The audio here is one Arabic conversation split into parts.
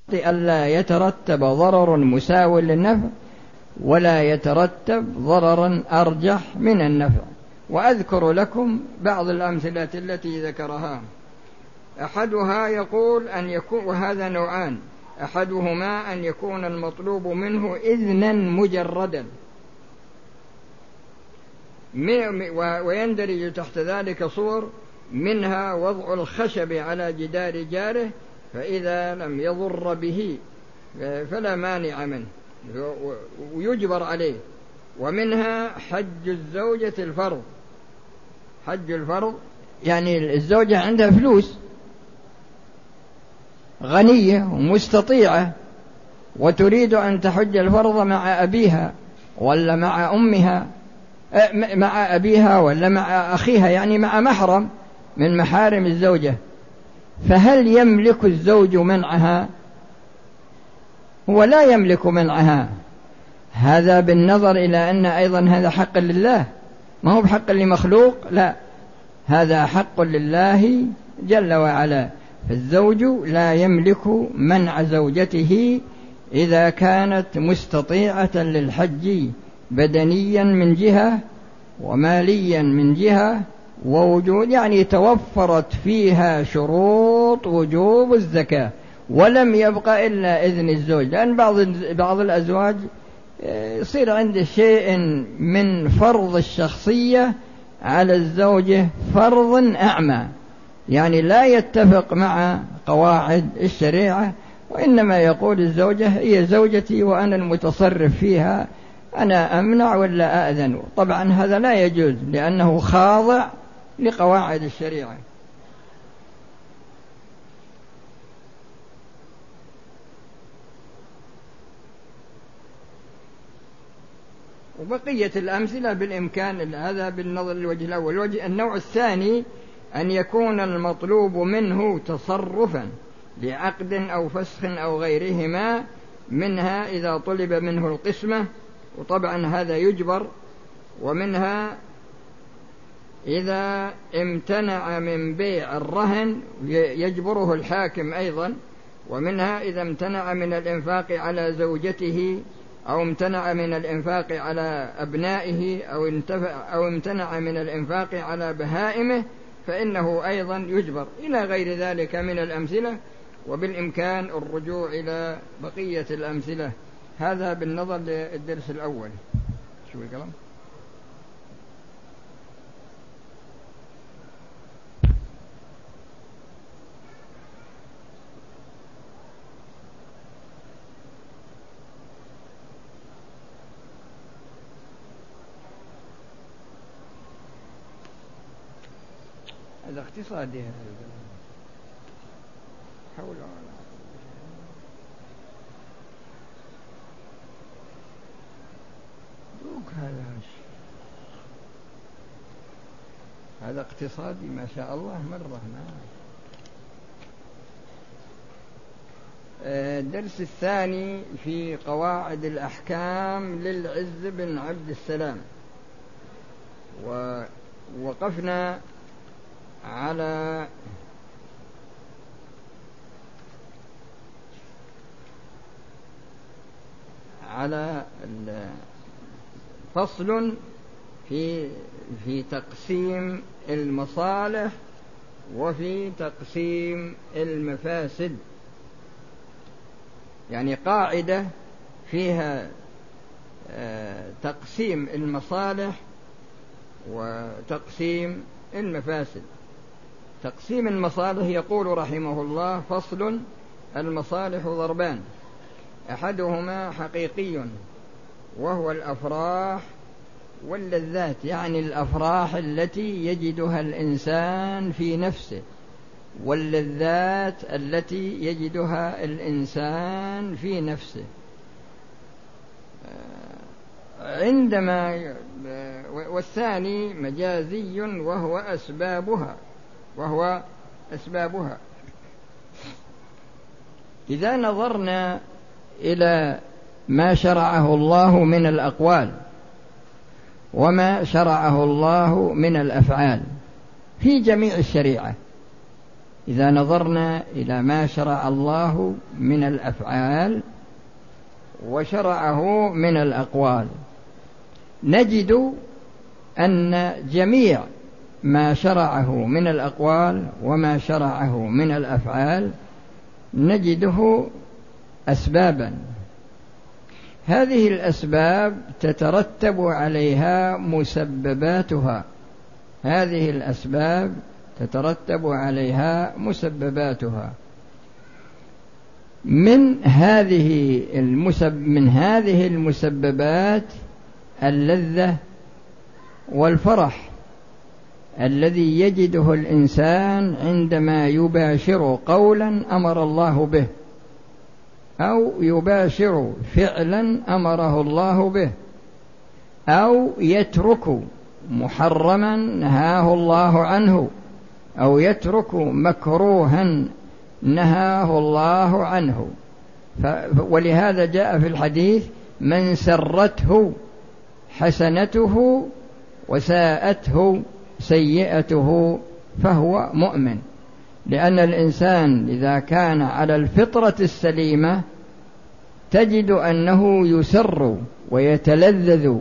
ألا يترتب ضرر مساو للنفع ولا يترتب ضررا أرجح من النفع. وأذكر لكم بعض الأمثلة التي ذكرها. أحدها يقول أن يكون، وهذا نوعان، أحدهما أن يكون المطلوب منه إذنا مجردا، ويندرج تحت ذلك صور، منها وضع الخشب على جدار جاره فإذا لم يضر به فلا مانع منه ويجبر عليه. ومنها حج الزوجة الفرض. حج الفرض يعني الزوجة عندها فلوس، غنية ومستطيعة، وتريد أن تحج الفرض مع أبيها ولا مع أمها، مع أبيها ولا مع أخيها، يعني مع محرم من محارم الزوجة، فهل يملك الزوج منعها؟ هو لا يملك منعها. هذا بالنظر إلى أن أيضا هذا حق لله، ما هو بحق لمخلوق، لا، هذا حق لله جل وعلا. فالزوج لا يملك منع زوجته إذا كانت مستطيعة للحج بدنيا من جهة وماليا من جهة، ووجود يعني توفرت فيها شروط وجوب الزكاة، ولم يبقى إلا إذن الزوج. لأن بعض الأزواج يصير عنده شيء من فرض الشخصية على الزوجة فرض أعمى، يعني لا يتفق مع قواعد الشريعة، وإنما يقول الزوجة هي زوجتي وأنا المتصرف فيها، أنا أمنع ولا أأذن. طبعا هذا لا يجوز لأنه خاضع لقواعد الشريعة. وبقية الأمثلة بالإمكان، هذا بالنظر للوجه الأول. النوع الثاني أن يكون المطلوب منه تصرفا لعقد أو فسخ أو غيرهما، منها إذا طلب منه القسمة، وطبعا هذا يجبر، ومنها إذا امتنع من بيع الرهن يجبره الحاكم أيضا، ومنها إذا امتنع من الإنفاق على زوجته أو امتنع من الإنفاق على أبنائه أو امتنع من الإنفاق على بهائمه فإنه أيضا يجبر، إلى غير ذلك من الأمثلة. وبالإمكان الرجوع إلى بقية الأمثلة. هذا بالنظر للدرس الأول. شو الكلام؟ هذا اقتصادي، حول هذا اقتصادي ما شاء الله مرة. الدرس الثاني في قواعد الأحكام للعز بن عبد السلام، ووقفنا على فصل في تقسيم المصالح وفي تقسيم المفاسد، يعني قاعدة فيها تقسيم المصالح وتقسيم المفاسد. تقسيم المصالح يقول رحمه الله: فصل: المصالح ضربان، أحدهما حقيقي وهو الأفراح واللذات، يعني الأفراح التي يجدها الإنسان في نفسه، واللذات التي يجدها الإنسان في نفسه. والثاني مجازي وهو أسبابها. إذا نظرنا إلى ما شرعه الله من الأقوال وما شرعه الله من الأفعال في جميع الشريعة، إذا نظرنا إلى ما شرع الله من الأفعال وشرعه من الأقوال، نجد أن جميع ما شرعه من الأقوال وما شرعه من الأفعال نجده أسبابا، هذه الأسباب تترتب عليها مسبباتها، هذه الأسباب تترتب عليها مسبباتها. من هذه المسببات اللذة والفرح الذي يجده الإنسان عندما يباشر قولا أمر الله به، أو يباشر فعلا أمره الله به، أو يترك محرما نهاه الله عنه، أو يترك مكروها نهاه الله عنه. ولهذا جاء في الحديث: من سرته حسنته وساءته سيئته فهو مؤمن. لأن الإنسان إذا كان على الفطرة السليمة تجد أنه يسر ويتلذذ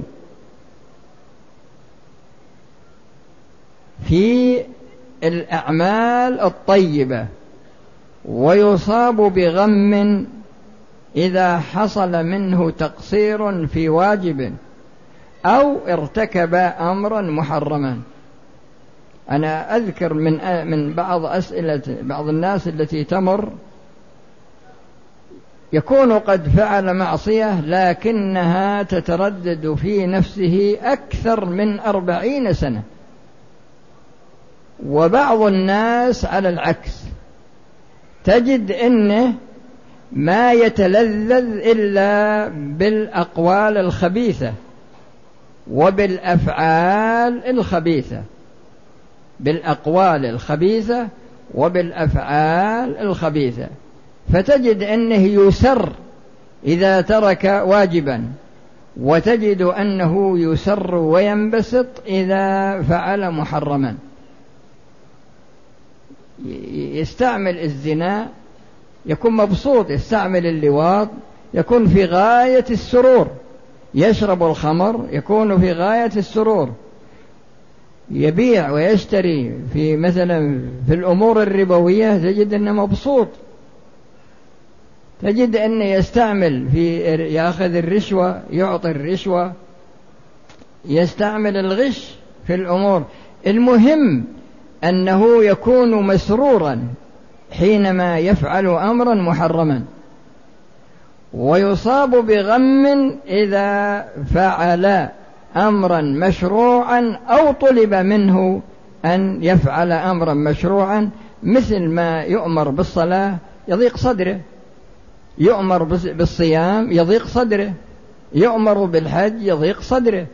في الأعمال الطيبة، ويصاب بغم إذا حصل منه تقصير في واجب أو ارتكب أمرا محرما. أنا أذكر من بعض أسئلة بعض الناس التي تمر، يكون قد فعل معصية لكنها تتردد في نفسه أكثر من 40 سنة، وبعض الناس على العكس، تجد أنه ما يتلذذ إلا بالأقوال الخبيثة وبالأفعال الخبيثة، بالأقوال الخبيثة وبالأفعال الخبيثة، فتجد أنه يسر إذا ترك واجبا، وتجد أنه يسر وينبسط إذا فعل محرما. يستعمل الزنا يكون مبسوط، يستعمل اللواط يكون في غاية السرور، يشرب الخمر يكون في غاية السرور، يبيع ويشتري في مثلا في الأمور الربوية تجد أنه مبسوط، تجد أنه يستعمل يأخذ الرشوة، يعطي الرشوة، يستعمل الغش في الأمور. المهم أنه يكون مسرورا حينما يفعل أمرا محرما، ويصاب بغم إذا فعل أمرا مشروعا أو طلب منه أن يفعل أمرا مشروعا، مثل ما يؤمر بالصلاة يضيق صدره، يؤمر بالصيام يضيق صدره، يؤمر بالحج يضيق صدره.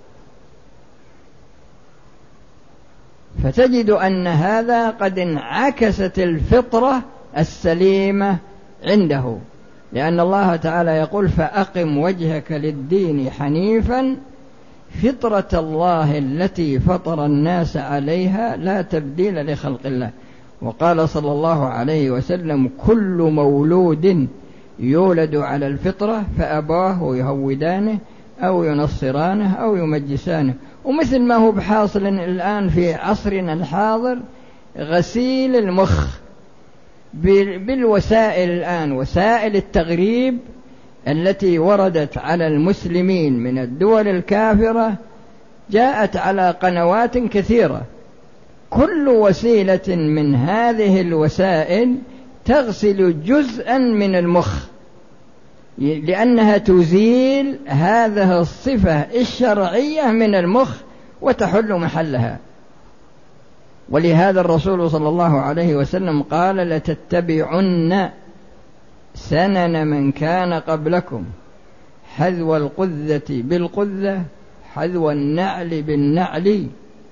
فتجد أن هذا قد انعكست الفطرة السليمة عنده، لأن الله تعالى يقول: فأقم وجهك للدين حنيفا فطرة الله التي فطر الناس عليها لا تبديل لخلق الله. وقال صلى الله عليه وسلم: كل مولود يولد على الفطرة فأباه يهودانه أو ينصرانه أو يمجسانه. ومثل ما هو بحاصل الآن في عصرنا الحاضر، غسيل المخ بالوسائل الآن، وسائل التغريب التي وردت على المسلمين من الدول الكافرة جاءت على قنوات كثيرة، كل وسيلة من هذه الوسائل تغسل جزءا من المخ، لأنها تزيل هذه الصفة الشرعية من المخ وتحل محلها. ولهذا الرسول صلى الله عليه وسلم قال: لتتبعن سنن من كان قبلكم حذو القذة بالقذة حذو النعل بالنعل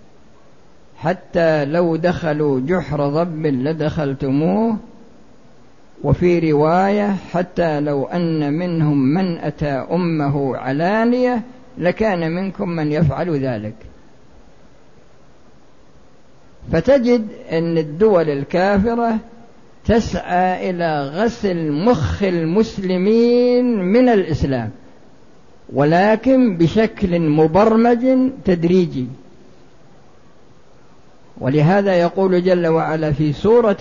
حتى لو دخلوا جحر ضب لدخلتموه. وفي رواية: حتى لو أن منهم من أتى أمه علانية لكان منكم من يفعل ذلك. فتجد أن الدول الكافرة تسعى إلى غسل مخ المسلمين من الإسلام، ولكن بشكل مبرمج تدريجي. ولهذا يقول جل وعلا في سورة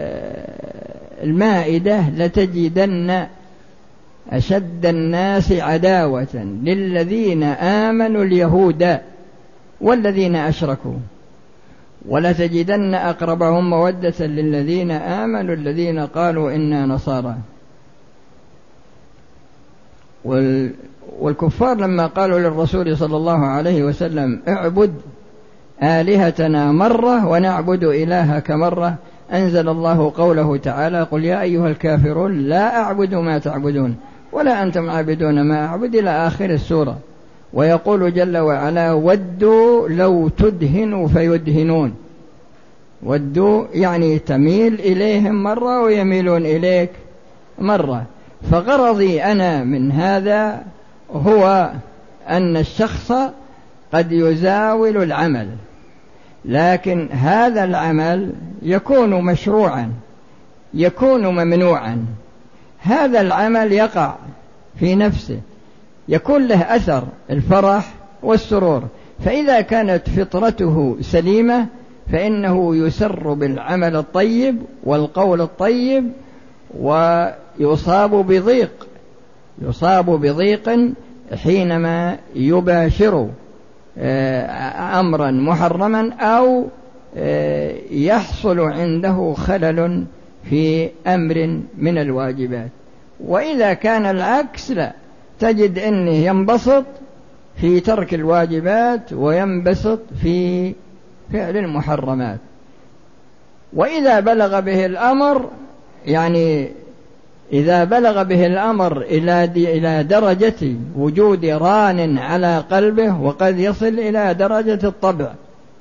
المائدة: لتجدن أشد الناس عداوة للذين آمنوا اليهود والذين أشركوا ولتجدن أقربهم مودة للذين آمنوا الذين قالوا إنا نصارى. والكفار لما قالوا للرسول صلى الله عليه وسلم: اعبد آلهتنا مرة ونعبد إلهك مرة، أنزل الله قوله تعالى: قل يا أيها الكافرون لا أعبد ما تعبدون ولا أنتم عابدون ما أعبد، إلى آخر السورة. ويقول جل وعلا: ودوا لو تدهنوا فيدهنون. ودوا يعني تميل إليهم مرة ويميلون إليك مرة. فغرضي أنا من هذا هو أن الشخص قد يزاول العمل، لكن هذا العمل يكون مشروعا، يكون ممنوعا. هذا العمل يقع في نفسه، يكون له أثر الفرح والسرور، فإذا كانت فطرته سليمة فإنه يسر بالعمل الطيب والقول الطيب، ويصاب بضيق حينما يباشر أمرا محرما أو يحصل عنده خلل في أمر من الواجبات. وإذا كان العكس لا، تجد أنه ينبسط في ترك الواجبات وينبسط في فعل المحرمات. وإذا بلغ به الأمر، يعني إذا بلغ به الأمر إلى درجة وجود ران على قلبه، وقد يصل إلى درجة الطبع،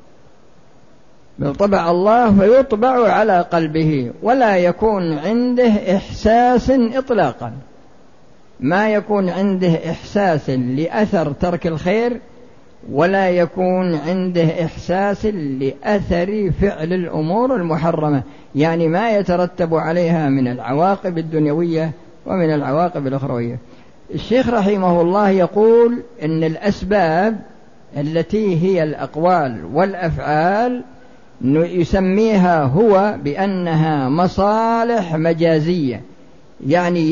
بالطبع الله فيطبع على قلبه، ولا يكون عنده إحساس إطلاقا، ما يكون عنده إحساس لأثر ترك الخير، ولا يكون عنده إحساس لأثر فعل الأمور المحرمة، يعني ما يترتب عليها من العواقب الدنيوية ومن العواقب الأخروية. الشيخ رحمه الله يقول إن الأسباب التي هي الأقوال والأفعال يسميها هو بأنها مصالح مجازية، يعني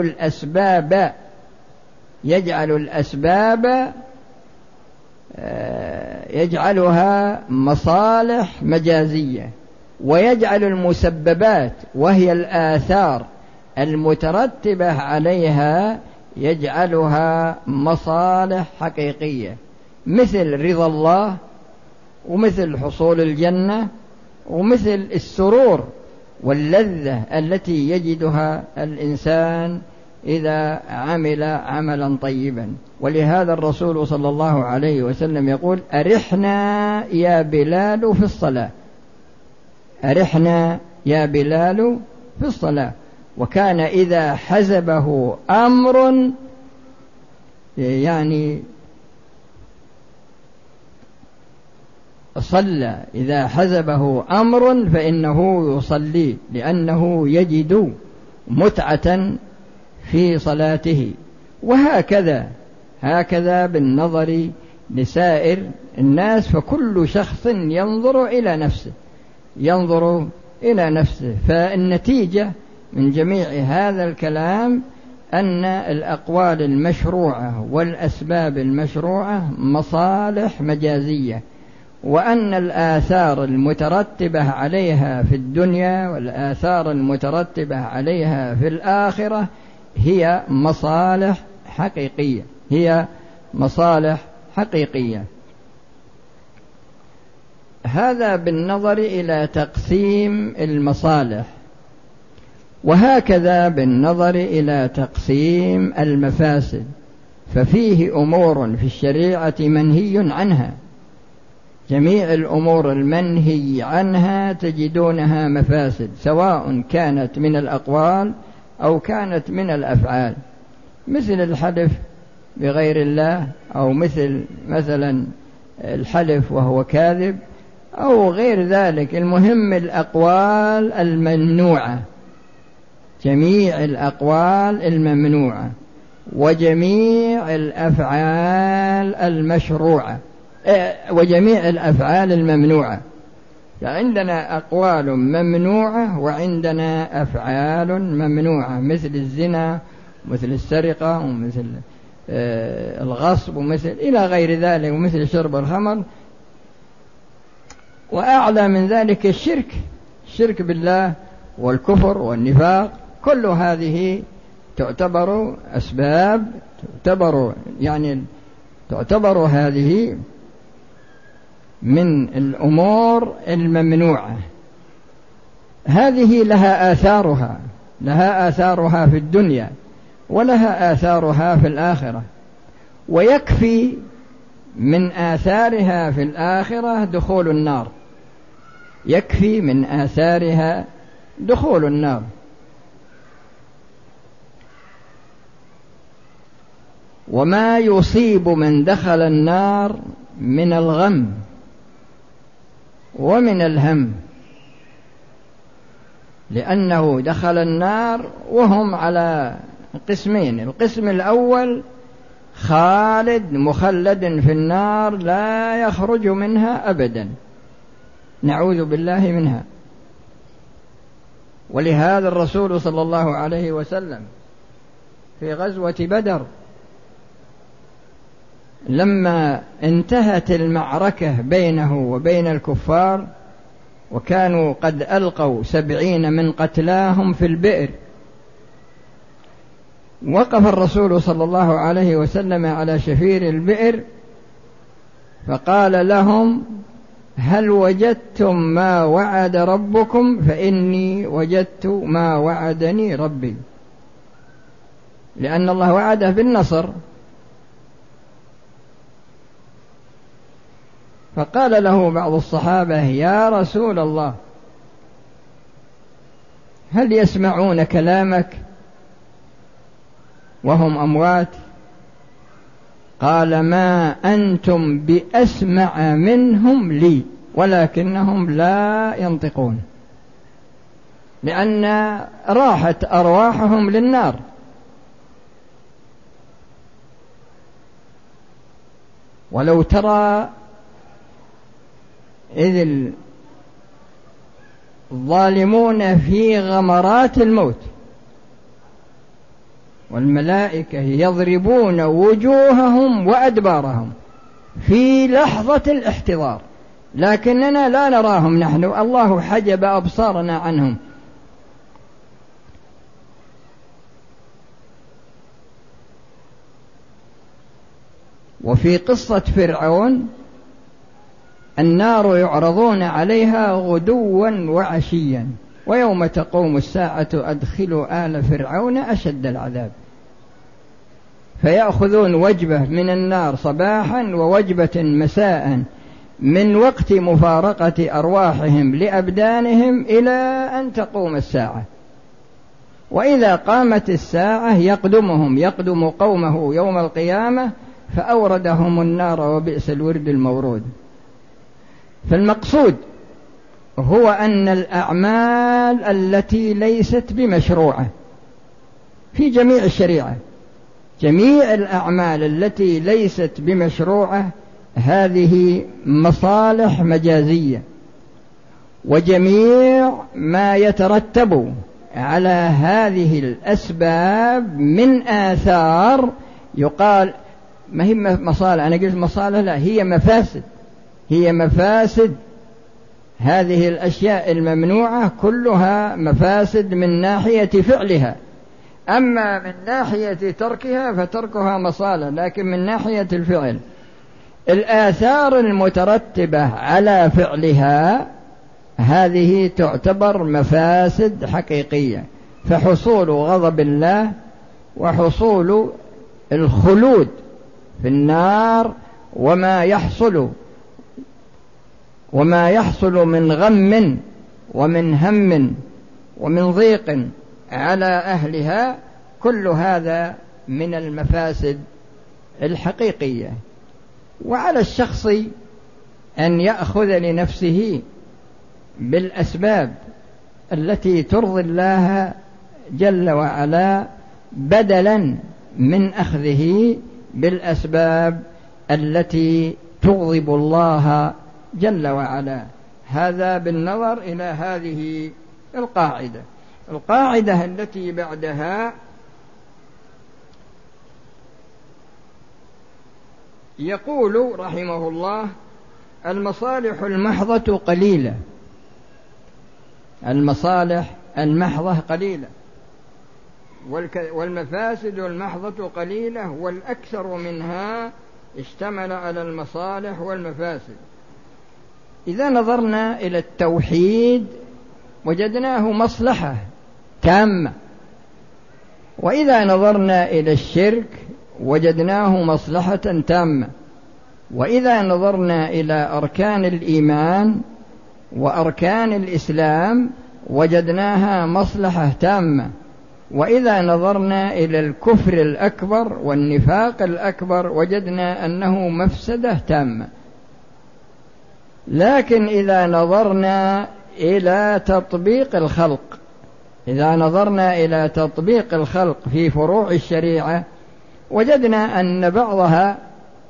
يجعلها مصالح مجازية، ويجعل المسببات وهي الآثار المترتبة عليها يجعلها مصالح حقيقية، مثل رضا الله، ومثل حصول الجنة، ومثل السرور واللذة التي يجدها الإنسان إذا عمل عملا طيبا. ولهذا الرسول صلى الله عليه وسلم يقول: أرحنا يا بلال في الصلاة، أرحنا يا بلال في الصلاة. وكان إذا حزبه أمر، يعني صلى، إذا حزبه أمر فإنه يصلي، لأنه يجد متعة في صلاته. وهكذا بالنظر لسائر الناس، فكل شخص ينظر إلى نفسه. فالنتيجة من جميع هذا الكلام أن الأقوال المشروعة والأسباب المشروعة مصالح مجازية، وأن الآثار المترتبة عليها في الدنيا والآثار المترتبة عليها في الآخرة هي مصالح حقيقية. هذا بالنظر إلى تقسيم المصالح. وهكذا بالنظر إلى تقسيم المفاسد، ففيه أمور في الشريعة منهي عنها، جميع الأمور المنهي عنها تجدونها مفاسد، سواء كانت من الأقوال أو كانت من الأفعال، مثل الحلف بغير الله، أو مثلا الحلف وهو كاذب، أو غير ذلك. المهم الأقوال الممنوعة، جميع الأقوال الممنوعة وجميع الأفعال المشروعة وجميع الأفعال الممنوعة. فعندنا أقوال ممنوعة وعندنا أفعال ممنوعة، مثل الزنا مثل السرقة ومثل الغصب ومثل إلى غير ذلك، ومثل شرب الخمر، وأعلى من ذلك الشرك بالله والكفر والنفاق. كل هذه تعتبر أسباب، تعتبر هذه من الأمور الممنوعة. هذه لها آثارها في الدنيا ولها آثارها في الآخرة، ويكفي من آثارها في الآخرة دخول النار، يكفي من آثارها دخول النار. وما يصيب من دخل النار من الغم ومن الهم، لأنه دخل النار وهم على قسمين: القسم الأول خالد مخلد في النار لا يخرج منها أبدا، نعوذ بالله منها. ولهذا الرسول صلى الله عليه وسلم في غزوة بدر لما انتهت المعركة بينه وبين الكفار وكانوا قد ألقوا 70 من قتلاهم في البئر، وقف الرسول صلى الله عليه وسلم على شفير البئر فقال لهم: هل وجدتم ما وعد ربكم؟ فإني وجدت ما وعدني ربي، لأن الله وعده بالنصر. فقال له بعض الصحابة: يا رسول الله، هل يسمعون كلامك وهم أموات؟ قال: ما أنتم بأسمع منهم لي ولكنهم لا ينطقون، لأن راحت أرواحهم للنار. ولو ترى إذ الظالمون في غمرات الموت والملائكة يضربون وجوههم وأدبارهم في لحظة الاحتضار، لكننا لا نراهم نحن، الله حجب أبصارنا عنهم. وفي قصة فرعون النار يعرضون عليها غدوا وعشيا ويوم تقوم الساعة أدخلوا آل فرعون أشد العذاب، فيأخذون وجبة من النار صباحا ووجبة مساء من وقت مفارقة أرواحهم لأبدانهم إلى أن تقوم الساعة. وإذا قامت الساعة يقدم قومه يوم القيامة فأوردهم النار وبئس الورد المورود. فالمقصود هو أن الأعمال التي ليست بمشروعة في جميع الشريعة، جميع الأعمال التي ليست بمشروعة هذه مصالح مجازية، وجميع ما يترتب على هذه الأسباب من آثار يقال ما هي مصالح، أنا قلت مصالح، لا، هي مفاسد. هذه الأشياء الممنوعة كلها مفاسد من ناحية فعلها، أما من ناحية تركها فتركها مصالح، لكن من ناحية الفعل الآثار المترتبة على فعلها هذه تعتبر مفاسد حقيقية. فحصول غضب الله وحصول الخلود في النار وما يحصل من غم ومن هم ومن ضيق على أهلها، كل هذا من المفاسد الحقيقية. وعلى الشخص أن يأخذ لنفسه بالأسباب التي ترضي الله جل وعلا بدلا من أخذه بالأسباب التي تغضب الله جل وعلا. هذا بالنظر إلى هذه القاعدة. القاعدة التي بعدها يقول رحمه الله: المصالح المحضة قليلة. المصالح المحضة قليلة، والمفاسد المحضة قليلة، والأكثر منها اشتمل على المصالح والمفاسد. إذا نظرنا إلى التوحيد وجدناه مصلحة تامة، وإذا نظرنا إلى الشرك وجدناه مصلحة تامة، وإذا نظرنا إلى أركان الإيمان وأركان الإسلام وجدناها مصلحة تامة، وإذا نظرنا إلى الكفر الأكبر والنفاق الأكبر وجدنا أنه مفسدة تامة. لكن إذا نظرنا إلى تطبيق الخلق، إذا نظرنا إلى تطبيق الخلق في فروع الشريعة وجدنا أن بعضها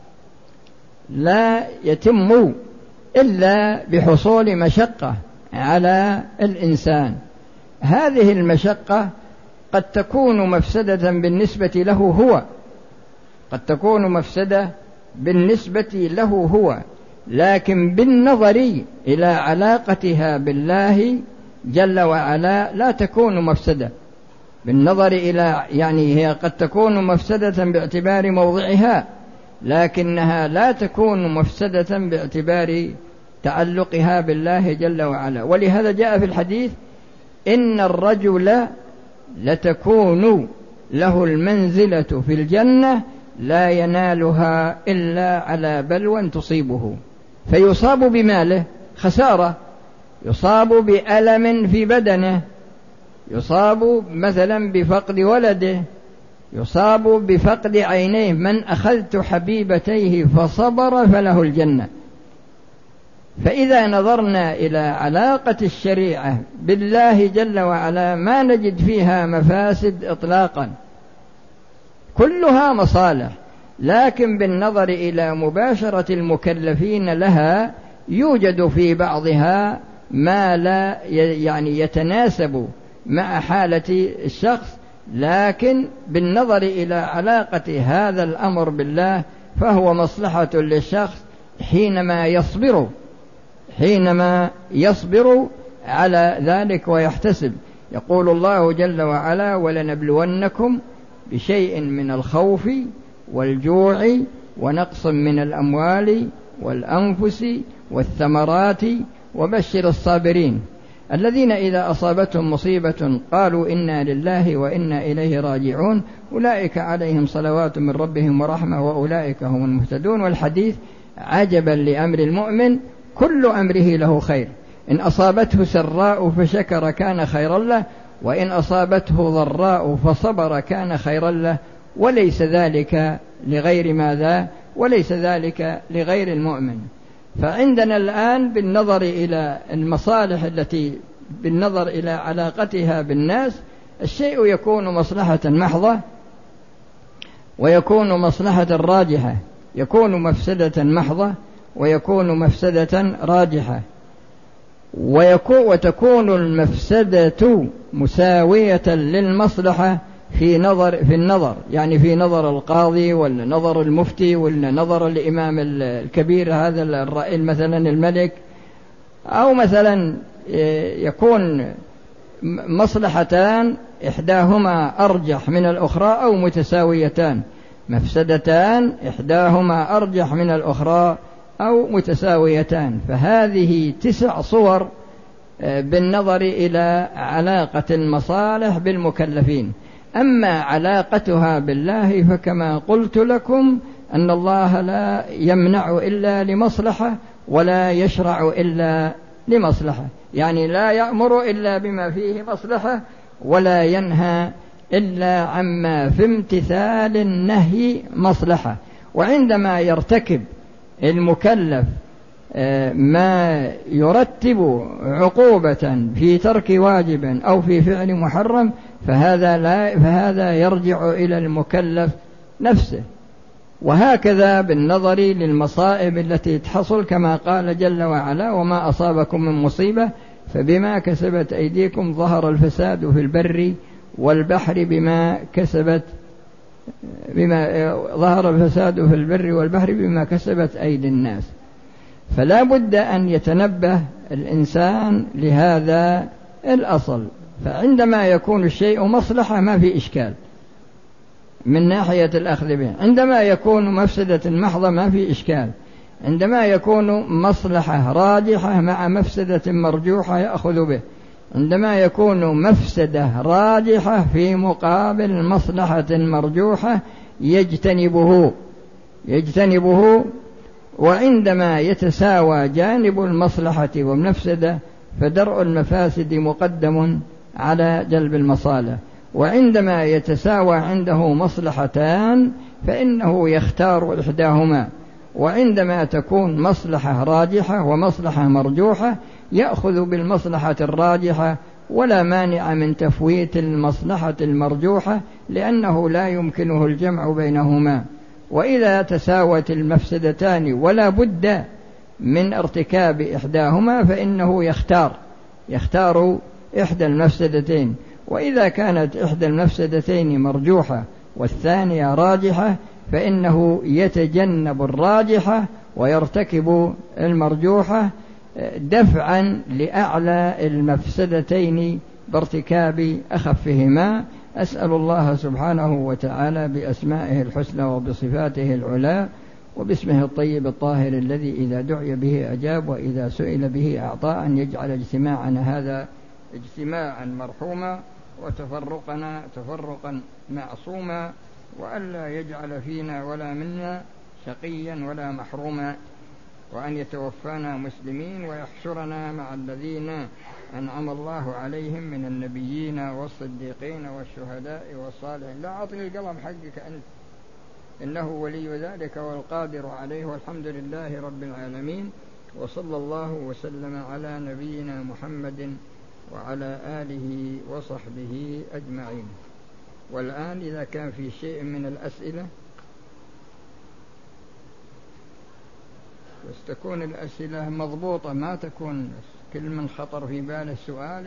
لا يتم إلا بحصول مشقة على الإنسان. هذه المشقة قد تكون مفسدة بالنسبة له هو، قد تكون مفسدة بالنسبة له هو، لكن بالنظر إلى علاقتها بالله جل وعلا لا تكون مفسدة. بالنظر إلى هي قد تكون مفسدة باعتبار موضعها، لكنها لا تكون مفسدة باعتبار تعلقها بالله جل وعلا. ولهذا جاء في الحديث: إن الرجل لتكون له المنزلة في الجنة لا ينالها إلا على بلوى تصيبه، فيصاب بماله خسارة، يصاب بألم في بدنه، يصاب مثلا بفقد ولده، يصاب بفقد عينيه. من أخذت حبيبتيه فصبر فله الجنة. فإذا نظرنا إلى علاقة الشريعة بالله جل وعلا ما نجد فيها مفاسد إطلاقا، كلها مصالح، لكن بالنظر إلى مباشرة المكلفين لها يوجد في بعضها ما لا يتناسب مع حالة الشخص، لكن بالنظر إلى علاقة هذا الأمر بالله فهو مصلحة للشخص حينما يصبر على ذلك ويحتسب. يقول الله جل وعلا: ولنبلونكم بشيء من الخوف والجوع ونقص من الأموال والأنفس والثمرات وبشر الصابرين الذين إذا أصابتهم مصيبة قالوا إنا لله وإنا إليه راجعون أولئك عليهم صلوات من ربهم ورحمة وأولئك هم المهتدون. والحديث: عجبا لأمر المؤمن كل أمره له خير، إن أصابته سراء فشكر كان خيرا له، وإن أصابته ضراء فصبر كان خيرا له، وليس ذلك لغير ماذا؟ وليس ذلك لغير المؤمن. فعندنا الآن بالنظر إلى المصالح التي بالنظر إلى علاقتها بالناس الشيء يكون مصلحة محضة ويكون مصلحة راجحة، يكون مفسدة محضة ويكون مفسدة راجحة، وتكون المفسدة مساوية للمصلحة في النظر، في نظر القاضي ولا نظر المفتي ولا نظر الإمام الكبير هذا الرئيس مثلا الملك، أو مثلا يكون مصلحتان إحداهما أرجح من الأخرى أو متساويتان، مفسدتان إحداهما أرجح من الأخرى أو متساويتان. فهذه 9 صور بالنظر إلى علاقة المصالح بالمكلفين. أما علاقتها بالله فكما قلت لكم أن الله لا يمنع إلا لمصلحة ولا يشرع إلا لمصلحة، لا يأمر إلا بما فيه مصلحة ولا ينهى إلا عما في امتثال النهي مصلحة. وعندما يرتكب المكلف ما يرتب عقوبة في ترك واجب أو في فعل محرم فهذا يرجع إلى المكلف نفسه. وهكذا بالنظر للمصائب التي تحصل كما قال جل وعلا: وما أصابكم من مصيبة فبما كسبت أيديكم ظهر الفساد في البر والبحر ظهر الفساد في البر والبحر بما كسبت أيدي الناس. فلا بد أن يتنبه الإنسان لهذا الأصل. فعندما يكون الشيء مصلحة ما في إشكال من ناحية الأخذ به، عندما يكون مفسدة محضة ما في إشكال، عندما يكون مصلحة راجحة مع مفسدة مرجوحة يأخذ به، عندما يكون مفسدة راجحة في مقابل مصلحة مرجوحة يجتنبه. وعندما يتساوى جانب المصلحة والمفسدة فدرء المفاسد مقدم على جلب المصالح. وعندما يتساوى عنده مصلحتان فإنه يختار إحداهما. وعندما تكون مصلحة راجحة ومصلحة مرجوحة يأخذ بالمصلحة الراجحة، ولا مانع من تفويت المصلحة المرجوحة لأنه لا يمكنه الجمع بينهما. وإذا تساوت المفسدتان ولا بد من ارتكاب إحداهما فإنه يختار إحدى المفسدتين. وإذا كانت إحدى المفسدتين مرجوحة والثانية راجحة فإنه يتجنب الراجحة ويرتكب المرجوحة دفعا لأعلى المفسدتين بارتكاب أخفهما. أسأل الله سبحانه وتعالى بأسمائه الحسنى وبصفاته العلى وباسمه الطيب الطاهر الذي إذا دعي به أجاب وإذا سئل به أعطى أن يجعل اجتماعنا هذا اجتماعا مرحوما وتفرقنا تفرقا معصوما، وألا يجعل فينا ولا منا شقيا ولا محروما، وأن يتوفانا مسلمين ويحشرنا مع الذين أنعم الله عليهم من النبيين والصديقين والشهداء والصالحين. لا أعطني القلم حقك أنت، إنه ولي ذلك والقادر عليه. والحمد لله رب العالمين، وصلى الله وسلم على نبينا محمد وعلى آله وصحبه أجمعين. والآن إذا كان في شيء من الأسئلة بس تكون الأسئلة مضبوطة، ما تكون كل من خطر في باله سؤال.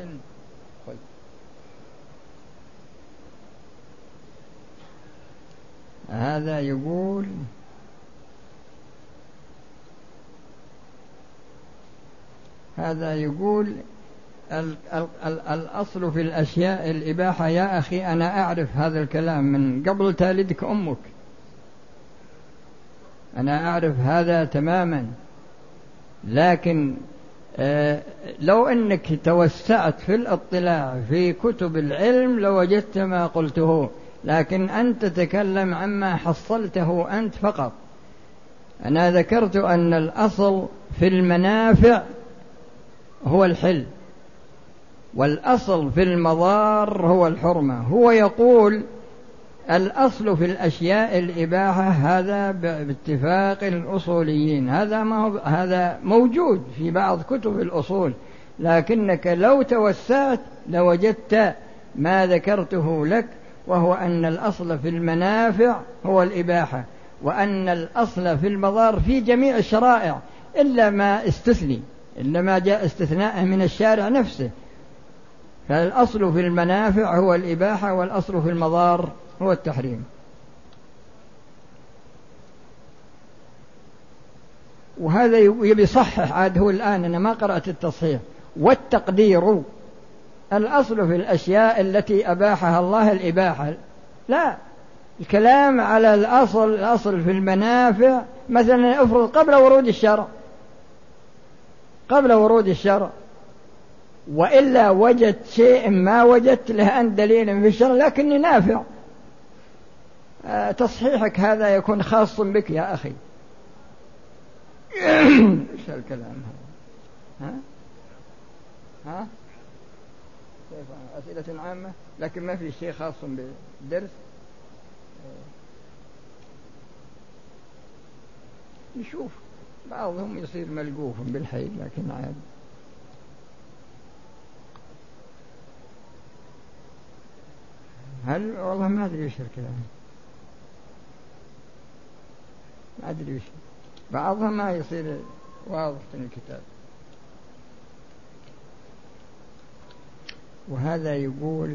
هذا يقول الأصل في الأشياء الإباحة. يا أخي أنا أعرف هذا الكلام من قبل تالدك أمك، أنا أعرف هذا تماما، لكن لو أنك توسعت في الاطلاع في كتب العلم لوجدت ما قلته، لكن أنت تتكلم عما حصلته أنت فقط. أنا ذكرت أن الأصل في المنافع هو الحل، والأصل في المضار هو الحرمة. هو يقول الأصل في الأشياء الإباحة، هذا باتفاق الأصوليين، هذا موجود في بعض كتب الأصول، لكنك لو توسعت لوجدت ما ذكرته لك، وهو أن الأصل في المنافع هو الإباحة، وأن الأصل في المضار في جميع الشرائع إلا ما جاء استثناء من الشارع نفسه. فالأصل في المنافع هو الإباحة، والأصل في المضار هو التحريم. وهذا يبي يصحح عاد هو الآن، أنا ما قرأت التصحيح. والتقدير الأصل في الأشياء التي أباحها الله الإباحة، لا، الكلام على الأصل في المنافع. مثلا افرض قبل ورود الشرع وإلا وجدت شيء ما وجدت له أن دليل في الشرع لكني نافع، تصحيحك هذا يكون خاص بك يا أخي. إيش الكلام هذا؟ ها؟ أسئلة عامة لكن ما في شيء خاص بالدرس. نشوف بعضهم يصير ملقوف بالحيل لكن عاد. هل والله ما أدري وش الكلام، ما أدري وش، بعضها ما يصير واضح في الكتاب. وهذا يقول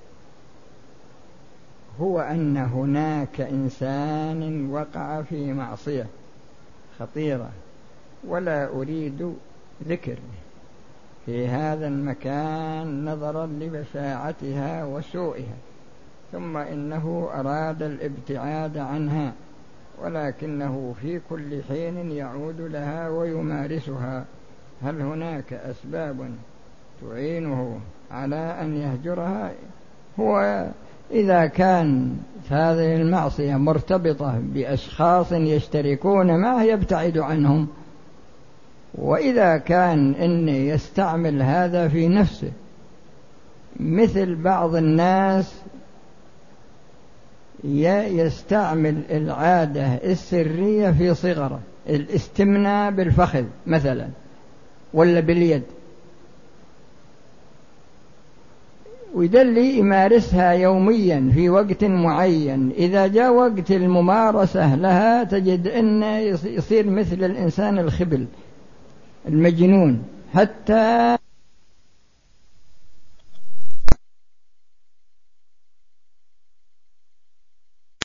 هو أن هناك إنسان وقع في معصية خطيرة ولا أريد ذكر في هذا المكان نظرا لبشاعتها وسوءها، ثم إنه أراد الابتعاد عنها، ولكنه في كل حين يعود لها ويمارسها. هل هناك أسباب تعينه على أن يهجرها؟ هو إذا كان هذه المعصية مرتبطة بأشخاص يشتركون معه يبتعد عنهم، وإذا كان إن يستعمل هذا في نفسه، مثل بعض الناس يستعمل العادة السرية في صغره، الاستمناء بالفخذ مثلا ولا باليد، ويدلي يمارسها يوميا في وقت معين. إذا جاء وقت الممارسة لها تجد أنه يصير مثل الإنسان الخبل المجنون، حتى